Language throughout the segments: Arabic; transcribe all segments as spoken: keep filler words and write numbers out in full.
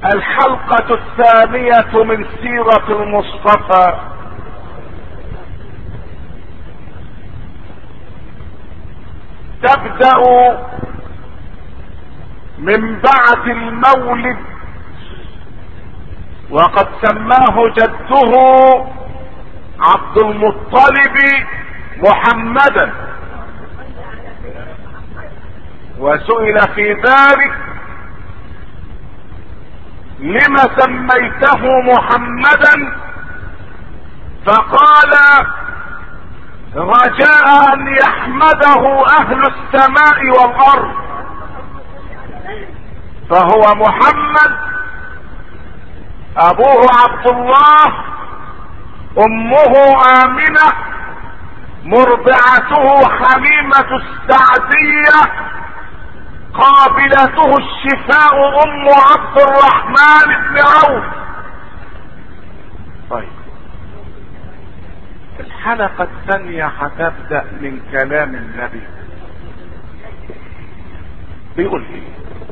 الحلقة الثانية من سيرة المصطفى. تبدأ من بعد المولد، وقد سماه جده عبد المطلب محمدا، وسئل في ذلك: لم سميته محمدا؟ فقال: رجاء ان يحمده اهل السماء والارض، فهو محمد، ابوه عبد الله، امه امنة، مرضعته حليمة السعدية، قابلته الشفاء ام عبد الرحمن بن عوف. طيب، الحلقة الثانية هتبدأ من كلام النبي. بيقول ايه؟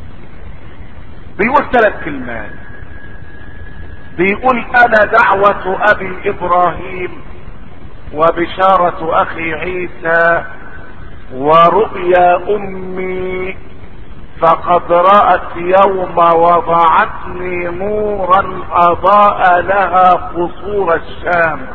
بيقول ثلاث كلمات. بيقول: انا دعوة ابي ابراهيم، وبشارة اخي عيسى، ورؤيا امي، فقد رأت يوم وضعتني نورا اضاء لها قصور الشام.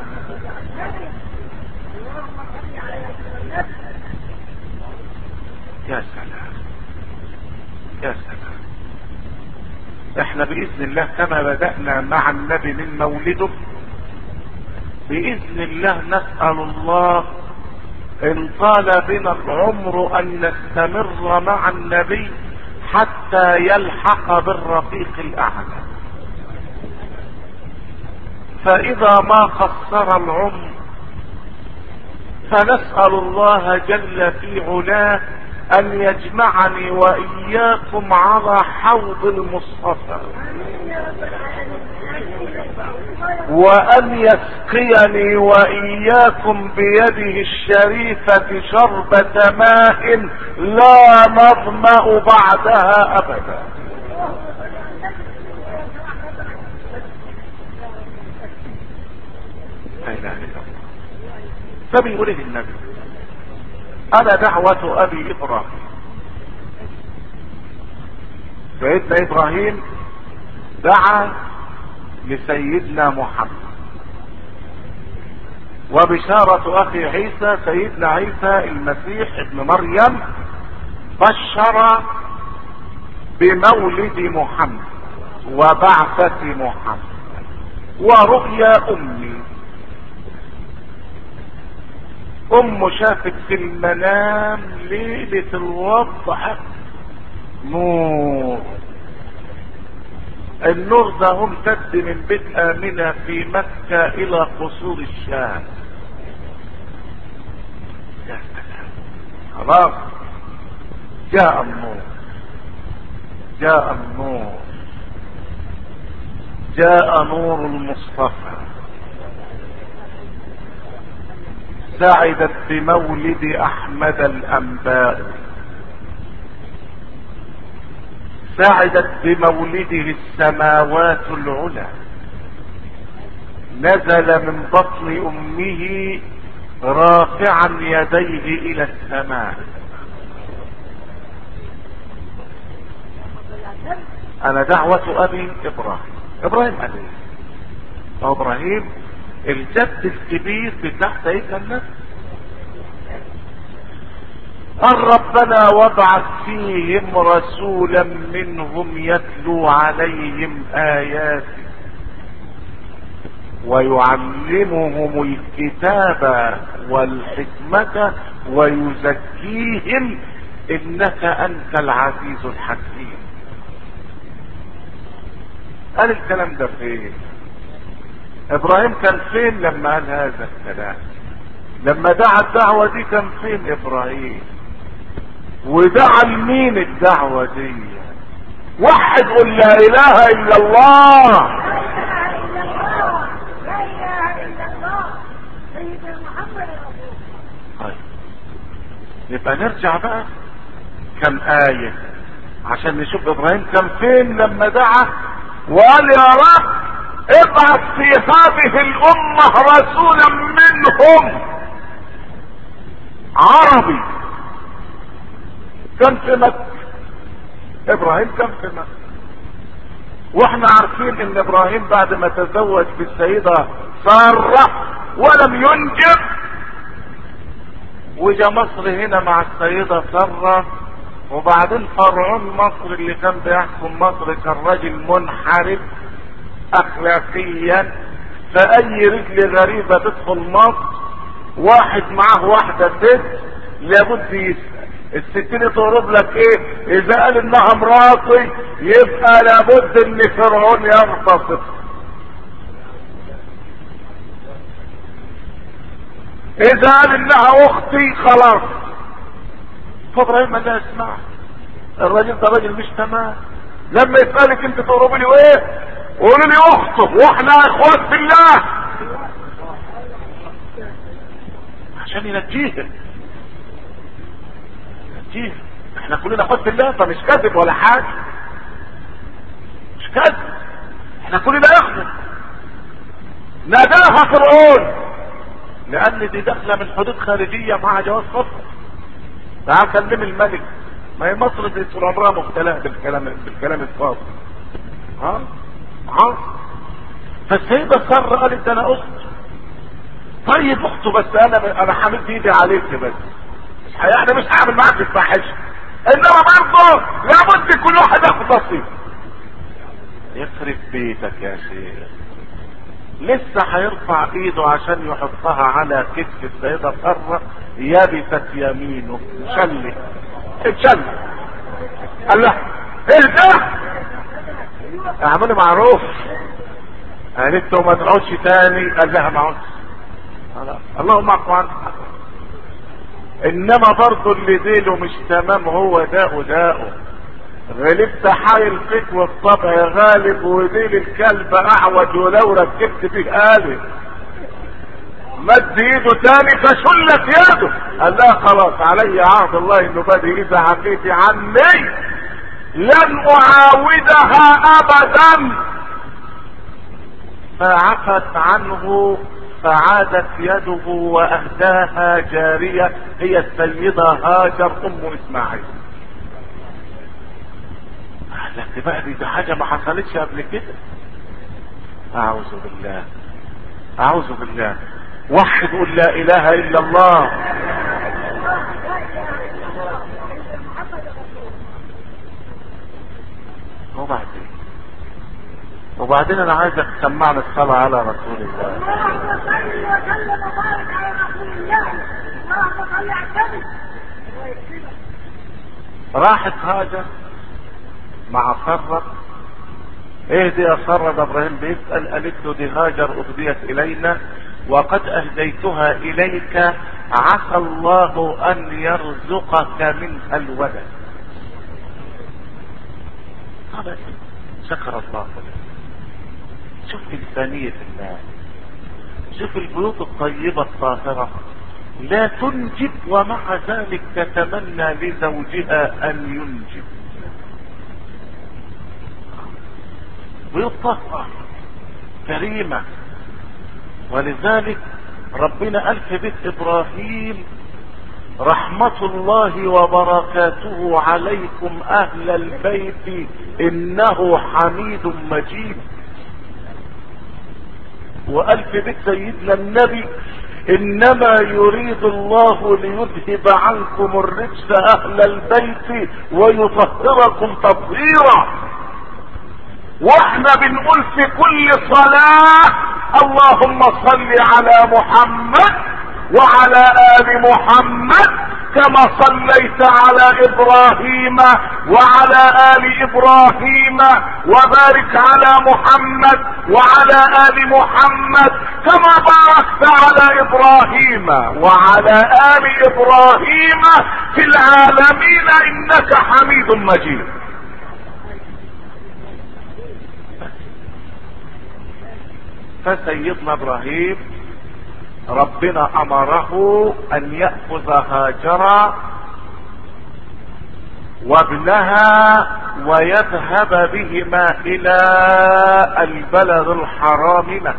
يا سلام يا سلام. احنا باذن الله كما بدأنا مع النبي من مولده، باذن الله نسأل الله ان طال بنا العمر ان نستمر مع النبي حتى يلحق بالرفيق الاعلى. فاذا ما قصر العمر فنسأل الله جل في علاه ان يجمعني واياكم على حوض المصطفى، وان يسقيني واياكم بيده الشريفة شربة ماء لا نظمأ بعدها ابدا. لا اله الا الله. فبيقول النبي: انا دعوة ابي ابراهيم. سيدنا ابراهيم دعا لسيدنا محمد، وبشارة اخي عيسى، سيدنا عيسى المسيح ابن مريم، بشر بمولد محمد وبعثة محمد. ورؤيا امي، ام شافت في المنام ليلة الوضع نور. النور ده امتد من بيت امنة في مكة الى قصور الشام. يا سلام، خلاص جاء النور، جاء النور، جاء نور المصطفى. سعدت بمولد احمد الانباء، سعدت بمولده السماوات العلى. نزل من بطن امه رافعا يديه الى السماء. انا دعوة ابي ابراهيم. ابراهيم قال ايه؟ ابراهيم الجد الكبير بتاع سيدنا النبي. قال: ربنا وابعث فيهم رسولا منهم يتلو عليهم اياتك ويعلمهم الكتاب والحكمة ويزكيهم انك انت العزيز الحكيم. قال الكلام ده فين؟ ابراهيم كان فين لما قال هذا الكلام؟ لما دعا الدعوة دي كان فين ابراهيم؟ ودعا لمين الدعوة دي؟ وحد قل لا اله الا الله. لا اله الا الله، لا اله الا الله، سيدنا محمد رسول الله. طيب، يبقى نرجع بقى كم آية عشان نشوف ابراهيم كان فين لما دعا وقال يا رب ابعث في هذه الامة رسولا منهم عربي. كان في مكة، ابراهيم كان في مكة، واحنا عارفين ان ابراهيم بعد ما تزوج بالسيدة سارة ولم ينجب، وجا مصر هنا مع السيدة سارة، وبعدين فرعون مصر اللي كان بيحكم مصر كان راجل منحرف اخلاقيا، فاي رجل غريبة تدخل مصر واحد معاه واحدة ست لابد يسأل، الست دي تقرب لك ايه؟ اذا قال انها مراتي يبقى لابد ان فرعون يغتصب، اذا قال انها اختي خلاص. فابراهيم قال لها اسمع، الراجل ده راجل مش تمام، لما يسألك انت تقربي لي ايه؟ قولوا لي اخته، واحنا اخوات في الله، عشان ينجيها ينجيها. احنا كلنا اخوات في الله، فمش كذب ولا حاجه، مش كذب، احنا كلنا اخوه. ناداها فرعون لان دي داخله من حدود خارجيه مع جواز سفر. تعال كلم الملك، ما هي مصر دي طول عمرها مبتلاه بالكلام بالكلام الفاضي. ها ها فالسيده ساره قالت ده انا اخت. طيب اخته، بس انا انا حامد ايدي عليك بس، يعني مش هعمل معاك الفاحشه، انما برضه لابد كل واحد ياخد نصيب. يخرب بيتك يا شيخ، لسه هيرفع ايده عشان يحطها على كتف السيده ساره، يابست يمينه شلي اتشل. قال لها ايه ده؟ اعملي معروف. قالت له ما تقعدش تاني. قال لها ما اقعدش. اللهم اعفو عنك. انما برضه اللي ديله مش تمام هو داء داءه. غلبت حايل فيك والطبع غالب، وديل الكلب اعوج ولو ركبت فيه قالب. مد ايده تاني فشلت يده. قال لها خلاص علي عهد الله انه بدي اذا عفيتي عني لن اعاودها ابدا. فعفت عنه فعادت يده واهداها جارية هي السيدة هاجر ام اسماعيل. لكن بقى دي حاجة ما حصلتش قبل كده. اعوذ بالله اعوذ بالله. وحد قول لا اله الا الله. وبعدين وبعدين انا عايزك تسمعنا الصلاة على رسول الله. اللهم صل وسلم وبارك على رسول الله. اللهم صل على النبي. راحت هاجر مع سارة. ايه دي يا سارة؟ ده ابراهيم بيسأل. قالت له دي هاجر اهديت الينا وقد اهديتها اليك، عسى الله ان يرزقك منها الولد. طبعا شكر الله لك. شوف انسانية الله، شوف البيوت الطيبة الطاهرة لا تنجب ومع ذلك تتمنى لزوجها ان ينجب. بيوت طاهرة كريمة. ولذلك ربنا قال في بيت ابراهيم رحمة الله وبركاته عليكم اهل البيت انه حميد مجيد. وقال في بيت سيدنا النبي انما يريد الله ليذهب عنكم الرجس اهل البيت ويطهركم تطهيرا. واحنا بنقول في كل صلاة اللهم صل على محمد وعلى آل محمد كما صليت على ابراهيم وعلى آل ابراهيم وبارك على محمد وعلى آل محمد كما باركت على ابراهيم وعلى آل ابراهيم في العالمين انك حميد مجيد. فسيدنا ابراهيم ربنا امره ان يأخذ هاجر وابنها ويذهب بهما الى البلد الحرام مكة.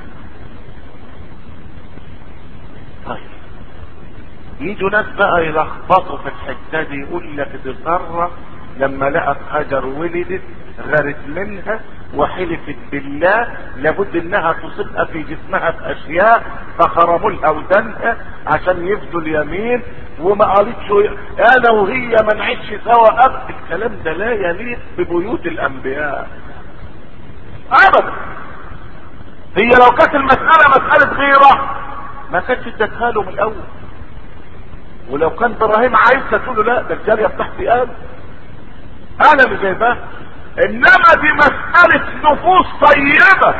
طيب يجوا ناس بقى يلخبطوا في الحته دي، يقول لك دي ساره لما لقت هاجر ولدت غارت منها وحلفت بالله لابد انها تصيبها في جسمها باشياء فخرموا لها ودنها عشان يفدوا اليمين، وما قالتش انا وهي ما نعيش سوا ابدا. الكلام ده لا يليق ببيوت الانبياء ابدا. هي لو كانت المساله مساله غيره ما كانتش ادتها له من الاول. ولو كان ابراهيم عايزها تقول له لا ده الجاريه بتاعتي انا انا اللي جايباها، انما دي مساله نفوس طيبه.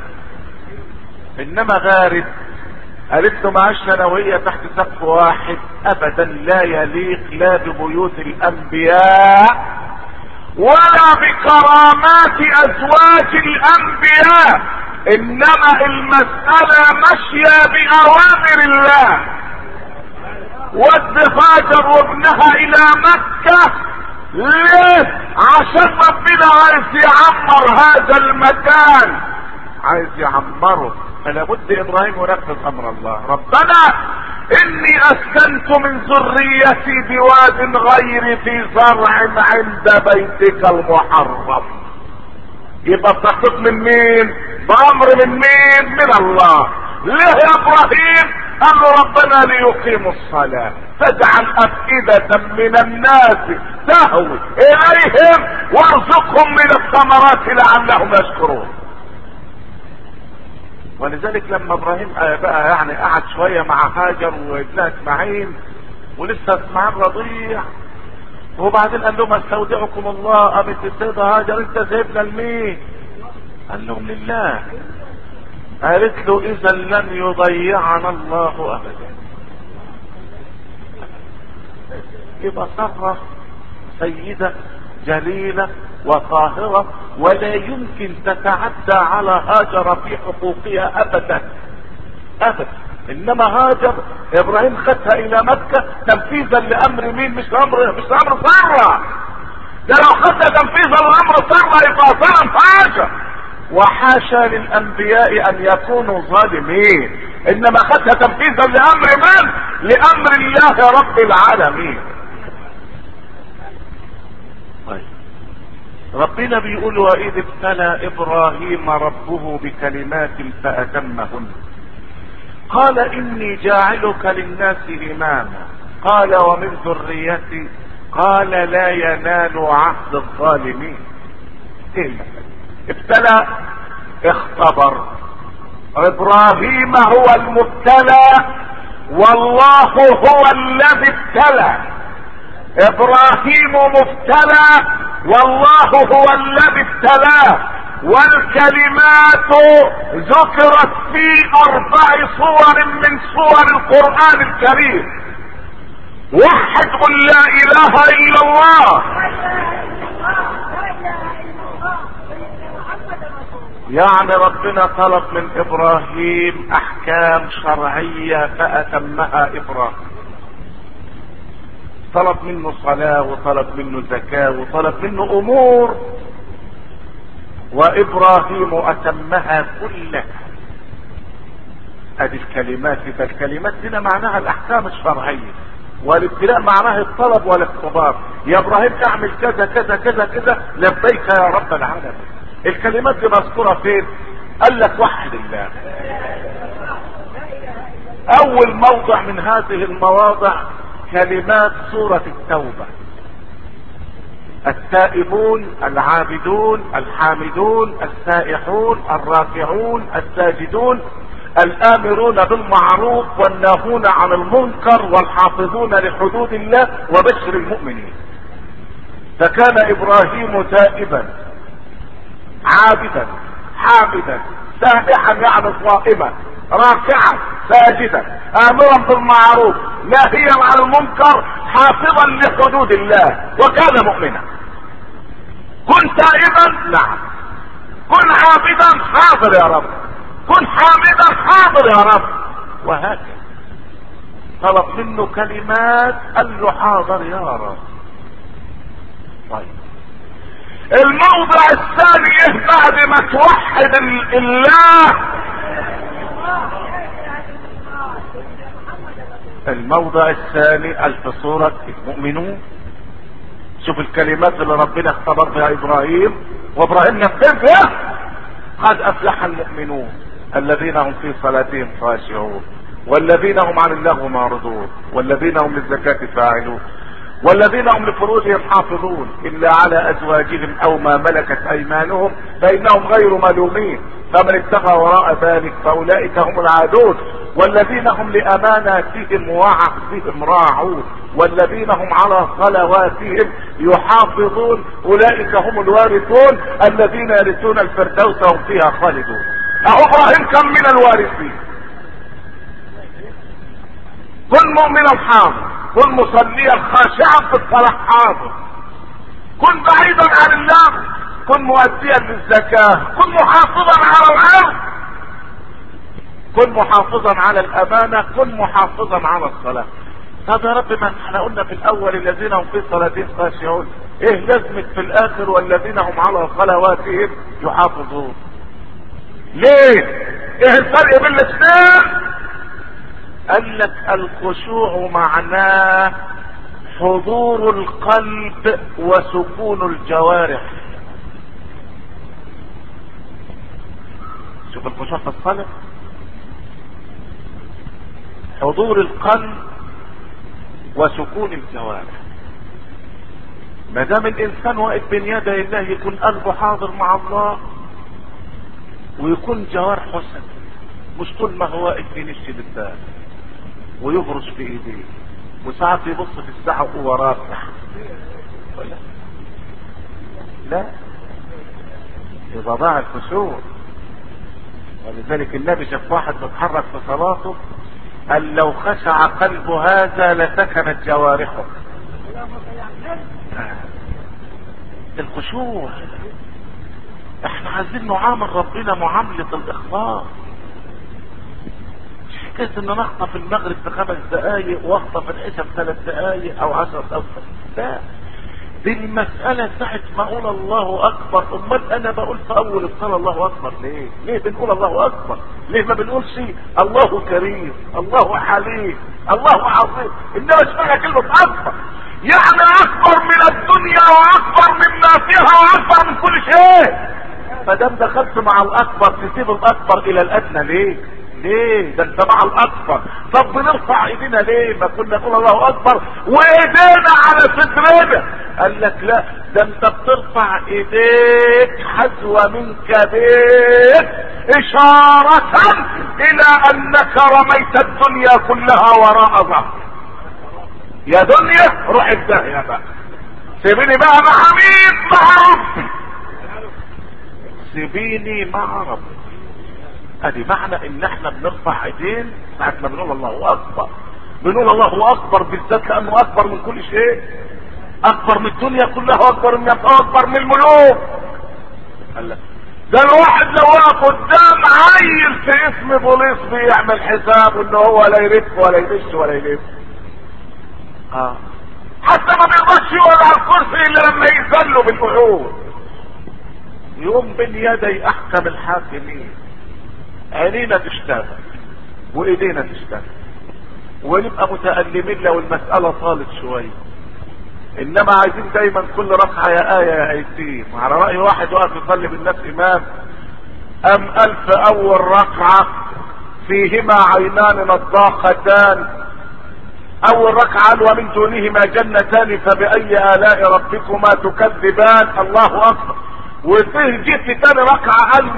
انما غارب قالت له معاش انا وهي تحت سقف واحد، ابدا لا يليق لا ببيوت الانبياء ولا بكرامات ازواج الانبياء. انما المساله ماشيه باوامر الله. ود هاجر وابنها الى مكة ليه؟ عشان ربنا عايز يعمر هذا المكان، عايز يعمره، فلا بد ابراهيم ينفذ امر الله. ربنا اني اسكنت من ذريتي بواد غير ذي زرع عند بيتك المحرم. يبقى بتخطط من مين؟ بامر من مين؟ من الله. ليه يا ابراهيم؟ قال له ربنا ليقيموا الصلاة فاجعل افئدة من الناس تهوي اليهم وارزقهم من الثمرات لعلهم يشكرون. ولذلك لما ابراهيم بقى يعني قعد شوية مع هاجر وابنها اسماعيل ولسه اسماعيل رضيع، وبعدين قال لهم استودعكم الله، قامت السيدة هاجر انت سايبنا لمين؟ قال لهم لله. قالت له اذا لن يضيعنا الله ابدا. يبقى سارة سيدة جليلة وطاهرة ولا يمكن تتعدى على هاجر في حقوقها ابدا ابدا. انما هاجر ابراهيم خدها الى مكة تنفيذا لامر مين؟ مش امر مش امر سارة. ده لو خدها تنفيذا لامر سارة يبقى ظلم هاجر. وحاشا للانبياء ان يكونوا ظالمين، انما خدها تنفيذا لامر من؟ لامر الله رب العالمين. طيب ربنا بيقول واذ ابتلى ابراهيم ربه بكلمات فاتمهن قال اني جاعلك للناس اماما قال ومن ذريتي قال لا ينال عهد الظالمين. ايه المثل؟ ابتلى اختبر. ابراهيم هو المبتلى والله هو الذي ابتلى. ابراهيم مبتلى والله هو الذي ابتلاه. والكلمات ذكرت في اربع صور من صور القرآن الكريم. وحد قل لا اله الا الله. يعني ربنا طلب من ابراهيم احكام شرعية فاتمها ابراهيم. طلب منه صلاة وطلب منه زكاة وطلب منه امور وابراهيم اتمها كلها. ادي الكلمات. اذا الكلمات هنا معناها الاحكام الشرعية والابتلاء معناه الطلب والاختبار. يا ابراهيم اعمل كذا كذا كذا كذا لبيك يا رب العالمين. الكلمات دي مذكورة فين؟ قال لك وحد الله. اول موضع من هذه المواضع كلمات سورة التوبة. التائبون العابدون الحامدون السائحون الراكعون الساجدون الآمرون بالمعروف والناهون عن المنكر والحافظون لحدود الله وبشر المؤمنين. فكان إبراهيم تائبا عابدا حامدا سائحا يعني صائما راكعا ساجدا آمرا بالمعروف ناهيا عن المنكر حافظا لحدود الله وكان مؤمنا. كن تائبا نعم، كن عابدا حاضر يا رب، كن حامدا حاضر يا رب، وهكذا. طلب منه كلمات قال له حاضر يا رب. طيب الموضع الثاني بعد ما توحد الله، الموضع الثاني في سورة المؤمنون. شوف الكلمات اللي ربنا اختبر بها ابراهيم، وابراهيم نفذها. قد افلح المؤمنون الذين هم في صلاتهم خاشعون، والذين هم عن اللغو معرضون، والذين هم للزكاة فاعلون، والذين هم لفروجهم حافظون الا على ازواجهم او ما ملكت ايمانهم فانهم غير ملومين، فمن اتقى وراء ذلك فاولئك هم العادون، والذين هم لاماناتهم وعهدهم راعون، والذين هم على صلواتهم يحافظون، اولئك هم الوارثون الذين يرثون الفردوس هم فيها خالدون. اهو ابراهيم كم من الوارثين. كن مؤمنا حاضر، كن مصليا خاشعا في الصلاة حاضر، كن بعيدا عن الله، كن مؤديا للزكاة، كن محافظا على الارض، كن محافظا على الامانة، كن محافظا على الصلاة. طب يا رب، ما احنا قلنا في الاول الذين هم في صلاتهم خاشعون، ايه لازمة في الاخر والذين هم على صلواتهم يحافظون؟ ليه؟ ايه الفرق بين الاثنين؟ قال لك الخشوع معناه حضور القلب وسكون الجوارح. شوف الخشوع في الصلاة، حضور القلب وسكون الجوارح. ما دام الانسان واقف بين يدي الله يكون قلبه حاضر مع الله ويكون جوارحه حسن، مش طول ما هو واقف ينشي بالباب ويبرش في ايديه وساعات يبص في الساعه وهو راكع. لا لا، يبقى ضاع الخشوع. ولذلك النبي شاف واحد متحرك في صلاته قال لو خشع قلب هذا لسكنت جوارحه. الخشوع احنا عايزين نعامل ربنا معاملة الاخلاص. مش حكاية ان نخطف المغرب في خمس دقايق واخطف العشاء في ثلاث دقايق او عشر دقايق. لا، دي المسألة ساعة ما اقول الله اكبر. امال انا بقول في اول الصلاة الله اكبر ليه؟ ليه بنقول الله اكبر؟ ليه ما بنقولش الله كريم، الله حليم، الله عظيم؟ انما اشمعنى كلمة اكبر؟ يعني اكبر من الدنيا واكبر مما فيها واكبر من كل شيء. فدام دخلت مع الاكبر تسيب الاكبر الى الادنى ليه؟ ليه؟ ده انت مع الاكبر. طب بنرفع ايدينا ليه؟ ما كنا نقول الله اكبر وايدينا على صدرنا. قال لك لا، ده انت بترفع ايديك حذو منك بيك اشارة الى انك رميت الدنيا كلها وراء ظهرك. يا دنيا روح الداهية بقى، سيبيني بقى مع مين؟ مع ربي. سيبيني مع ربي. ادي معنى ان احنا بنرفع ايدين ساعة ما بنقول الله اكبر. بنقول الله اكبر بالذات لانه اكبر من كل شيء، اكبر من الدنيا كلها واكبر من اكبر من الملوك. ده الواحد لو وقف قدام عيل في اسم بوليس بيعمل حساب ان هو لا يلف ولا يدش ولا يلف. اه حتى ما بيقدرش يقعد على الكرسي الا لما يذلوا بالقعود. يقوم بين يدي احكم الحاكمين عينينا تشتغل وايدينا تشتغل ونبقى متألمين لو المسألة طالت شوية. انما عايزين دايما كل ركعة يا آية يا آيتين. على رأي واحد واقف يصلي بالناس امام، ام الف اول ركعة فيهما عينان نضاختان. اول ركعة قال ومن دونهما جنتان فبأي آلاء ربكما تكذبان. الله اكبر. وفيه جيت تاني ركعة قال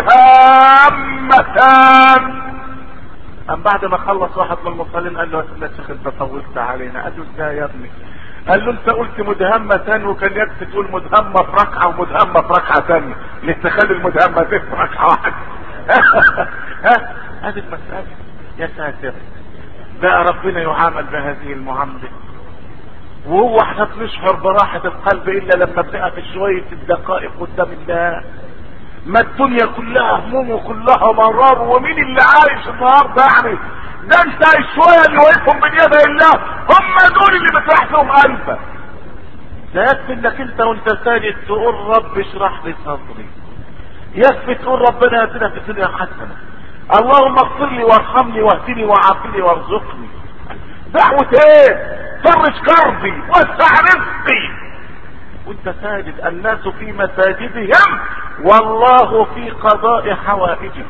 مدهامتان. ام بعد ما خلص واحد من المصلين قال له يا شيخ انت طولت علينا. قال له ازاي يا ابني؟ قال له انت قلت مدهمتان وكان يكفي تقول مدهمة في ركعة ومدهمة في ركعة تانية، ليه تخلي المدهمتين في ركعة واحدة؟ ها هذه المسألة. يا ساتر، بقى ربنا يعامل بهذه المعاملة. وهو احنا بنشعر براحة القلب الا لما بنقف شوية الدقائق قدام الله. ما الدنيا كلها هموم وكلها مرار، ومين اللي عايش النهارده يعني؟ ده انت الشوية اللي واقفهم من يد الله هم دول اللي بتريح فيهم قلبك. ده يكفي انك انت وانت ساجد تقول رب اشرح لي صدري، يكفي تقول ربنا ياتينا في الدنيا حسنه، اللهم اغفر لي وارحمني واهدني وعافني وارزقني. دعوة ايه؟ فرج كربي وسع رزقي وانت ساجد. الناس في مساجدهم والله في قضاء حوائجهم.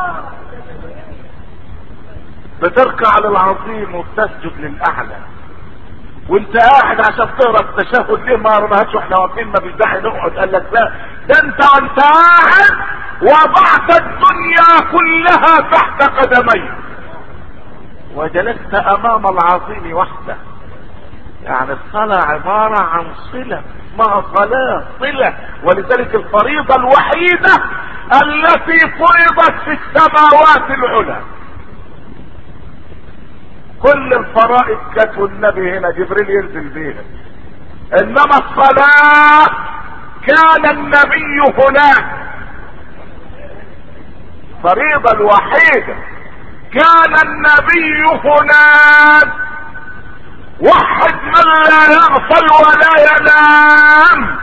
بتركع للعظيم وبتسجد للاعلى وانت قاعد عشان تقرا التشهد. ليه ما قرناهاش واحنا واقفين؟ ما فيش داعي نقعد. قال لك لا، ده انت وانت قاعد وضعت الدنيا كلها تحت قدميك وجلست امام العظيم وحده. يعني الصلاة عبارة عن صلة، اسمها صلاة صلة، ولذلك الفريضة الوحيدة التي فرضت في السماوات العلى. كل الفرائض كانت والنبي هنا جبريل ينزل بيها، انما الصلاة كان النبي هناك. الفريضة الوحيدة كان النبي هناك. وحد من لا يغفل ولا ينام.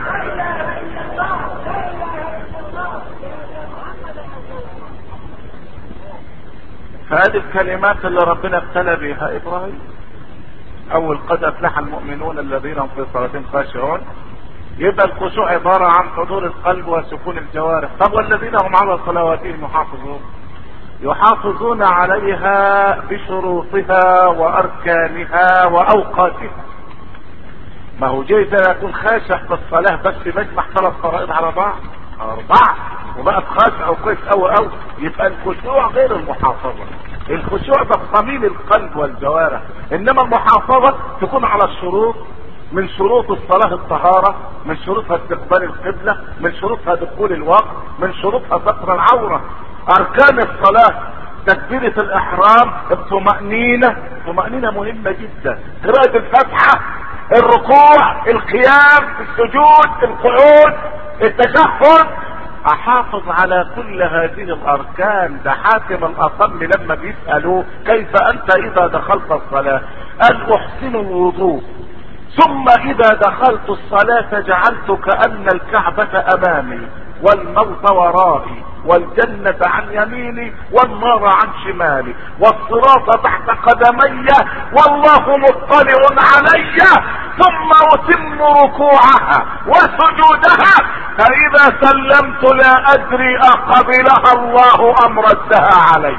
فهذه الكلمات اللي ربنا ابتلى بها ابراهيم. اول قد افلح المؤمنون الذين هم في صلاتهم خاشعون. يبقى الخشوع عبارة عن حضور القلب وسكون الجوارح. طب والذين هم على صلواتهم يحافظون؟ يحافظون عليها بشروطها واركانها واوقاتها. ما هو جايز يكون خاشع في الصلاة بس بيجمع ثلاث فرائض على بعض اربعة وبقى خاشع او كويس او او يبقى الخشوع غير المحافظة. الخشوع ده صميم القلب والجوارح، انما المحافظة تكون على الشروط. من شروط الصلاة الطهارة، من شروطها استقبال القبلة، من شروطها دخول الوقت، من شروطها ستر العورة. اركان الصلاة تكبيرة الاحرام، الطمأنينة. الطمأنينة مهمة جدا. قراءة الفاتحة، الركوع، القيام، السجود، القعود، التشهد. احافظ على كل هذه الاركان. ده حاتم الاصم لما بيسألوه كيف انت اذا دخلت الصلاة قال احسن الوضوء ثم اذا دخلت الصلاة جعلت كأن الكعبة امامي والموت ورائي والجنة عن يميني والنار عن شمالي والصراط تحت قدمي والله مطلع علي ثم اتم ركوعها وسجودها فاذا سلمت لا ادري اقبلها الله ام ردها علي.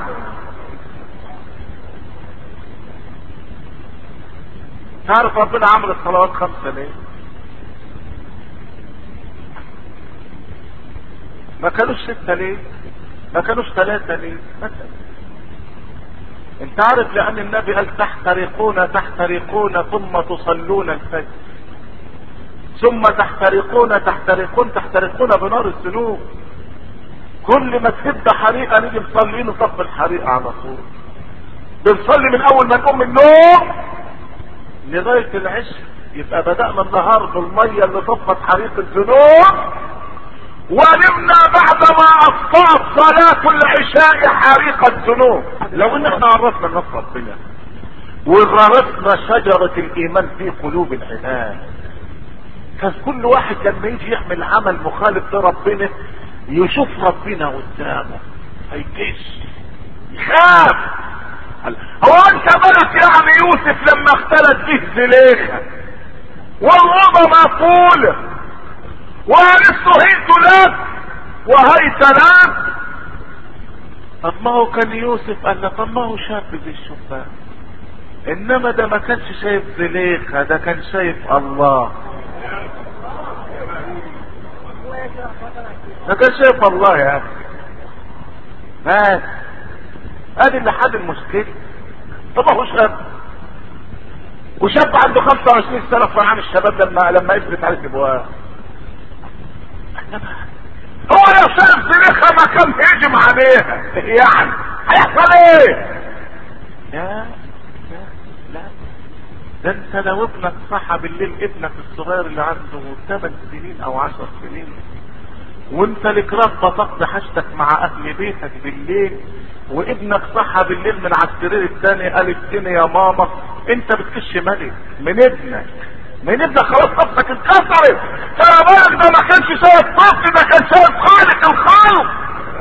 تعرف ربنا عمل الصلوات خمسة ليه؟ ما كانوش ستة ليه؟ ما كانوش ثلاثة ليه؟ مثلا انت عارف لان النبي قال تحترقون تحترقون ثم تصلون الفجر ثم تحترقون تحترقون تحترقون بنار الذنوب. كل ما تهد حريقة نيجي مصلين نصف الحريقة على طول. بنصلي من اول ما نقوم من النوم لغاية العشاء. يبقى بدأنا النهار بالمية اللي طفت حريق الذنوب ونمنا بعدما اصطاد صلاة العشاء حريق الذنوب. لو ان احنا عرفنا النص ربنا وغرسنا شجرة الايمان في قلوب العباد كان كل واحد لما يجي يعمل عمل مخالف لربنا يشوف ربنا قدامه هيكش يخاف. هو انت ملك يعني يوسف لما اختلت به زليخة والوضع مقولة وقالت هيت لك وهيت لك. طب ما هو كان يوسف قال له طب ما هو شاب زي الشباب، انما ده ما كانش شايف زليخة، ده كان شايف الله. ده كان شايف الله يا اخي. بس ادي اللي حل المشكلة. طب هو شاب وشاب عنده خمسة وعشرين سنة في عام الشباب لما لما يثبت عليه الابواب. هو لو شاف زليخة ما كان هيجم عليها يعني هيحصل ايه؟ لا لا لا ده انت لو ابنك صحى بالليل، ابنك الصغير اللي عنده ثمان سنين او عشر سنين وانت لك رغبة تقضي حاجتك مع اهل بيتك بالليل وابنك صحى بالليل من على السرير الثاني قال اديني يا ماما، انت بتكش ملك من ابنك من ابنك خلاص نفسك انكسرت. فما بالك ده ما كانش شايف طفل، ده كان شايف خالق الخلق.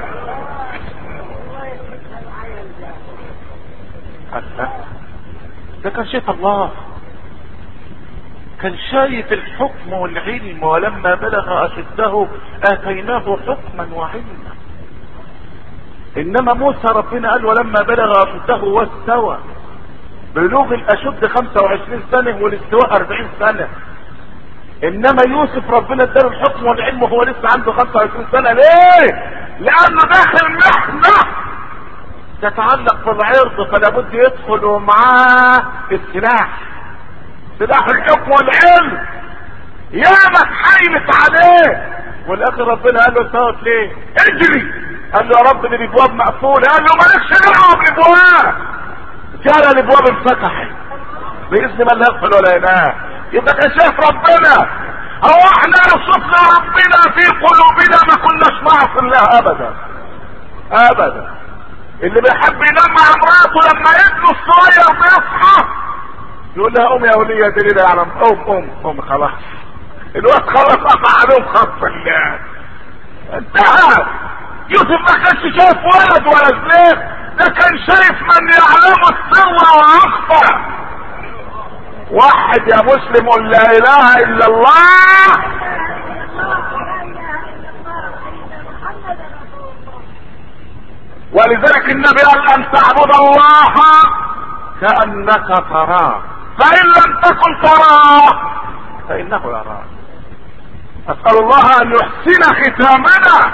ده كان شايف الله، كان شايف الحكم والعلم. ولما بلغ اشده اتيناه حكما وعلما. انما موسى ربنا قال ولما بلغ اشده واستوى. بلوغ الاشد خمسة وعشرين سنة والاستواء اربعين سنة. انما يوسف ربنا اداله الحكم والعلم وهو لسه عنده خمسة وعشرين سنة. ليه؟ لانه داخل محنة تتعلق في العرض، فلا بد يدخل ومعاه السلاح، سلاح الحكم والعلم. يا ما اتحايلت عليه والاخر ربنا قال له استوت ليه؟ اجري. قال له يا رب دي الابواب مقفوله. قال له مالكش دعوه بالابواب. جرى الابواب انفتحت باذن من لا يدخل ولا ينام. يبقى كان شايف ربنا. هو احنا لو شفنا ربنا في قلوبنا ما كناش نعصي الله ابدا ابدا. اللي بيحب ينام مع مراته لما ابنه الصغير بيصحى يقول لها قوم يا وليه دليل يعلم. قوم قوم قوم خلاص. الوقت خلاص قطع عليهم خط الله. انتهى. يوسف ما كانش شايف ولد ولا زليم، ده كان شايف من يعلم السر واخفى. واحد يا مسلم قل لا اله الا الله. ولذلك النبي قال ان تعبد الله كأنك تراه فإن لم تكن تراه فإنه يراك. أسأل الله أن يحسن ختامنا.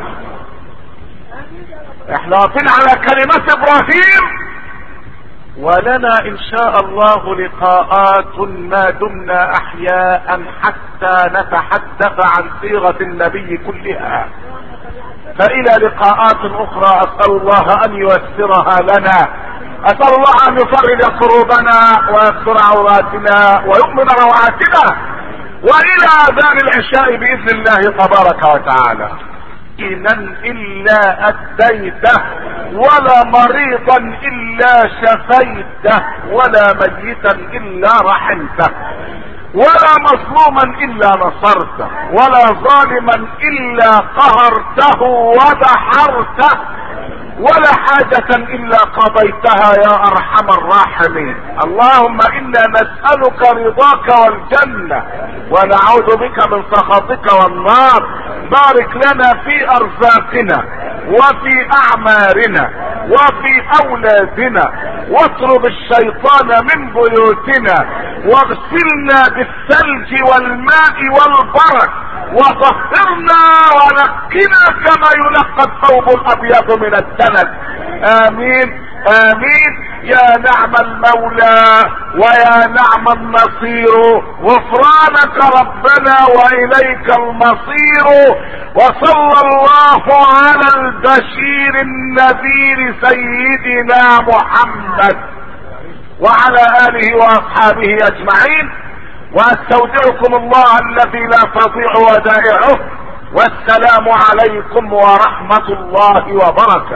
احنا واقفين على كلمة إبراهيم، ولنا إن شاء الله لقاءات ما دمنا أحياء حتى نتحدث عن سيرة النبي كلها. فإلى لقاءات أخرى أسأل الله أن ييسرها لنا. أسأل الله أن يفرج كروبنا ويستر عوراتنا ويؤمن روعاتنا. وإلى أذان العشاء بإذن الله تبارك وتعالى. إنا إلا أديته ولا مريضا إلا شفيته ولا ميتا إلا رحمته ولا مظلوما إلا نصرته ولا ظالما إلا قهرته ودحرته ولا حاجة إلا قضيتها يا أرحم الراحمين. اللهم إنا نسألك رضاك والجنة ونعوذ بك من سخطك والنار. بارك لنا في أرزاقنا وفي أعمارنا وفي أولادنا واطرد الشيطان من بيوتنا واغسلنا بالثلج والماء والبرد وطهرنا ونقنا كما ينقى الثوب الأبيض من الدنس. آمين آمين. يا نعم المولى ويا نعم النصير. غفرانك ربنا وإليك المصير. وصلى الله على البشير النذير سيدنا محمد وعلى آله وأصحابه أجمعين. واستودعكم الله الذي لا تضيع ودائعه. والسلام عليكم ورحمة الله وبركاته.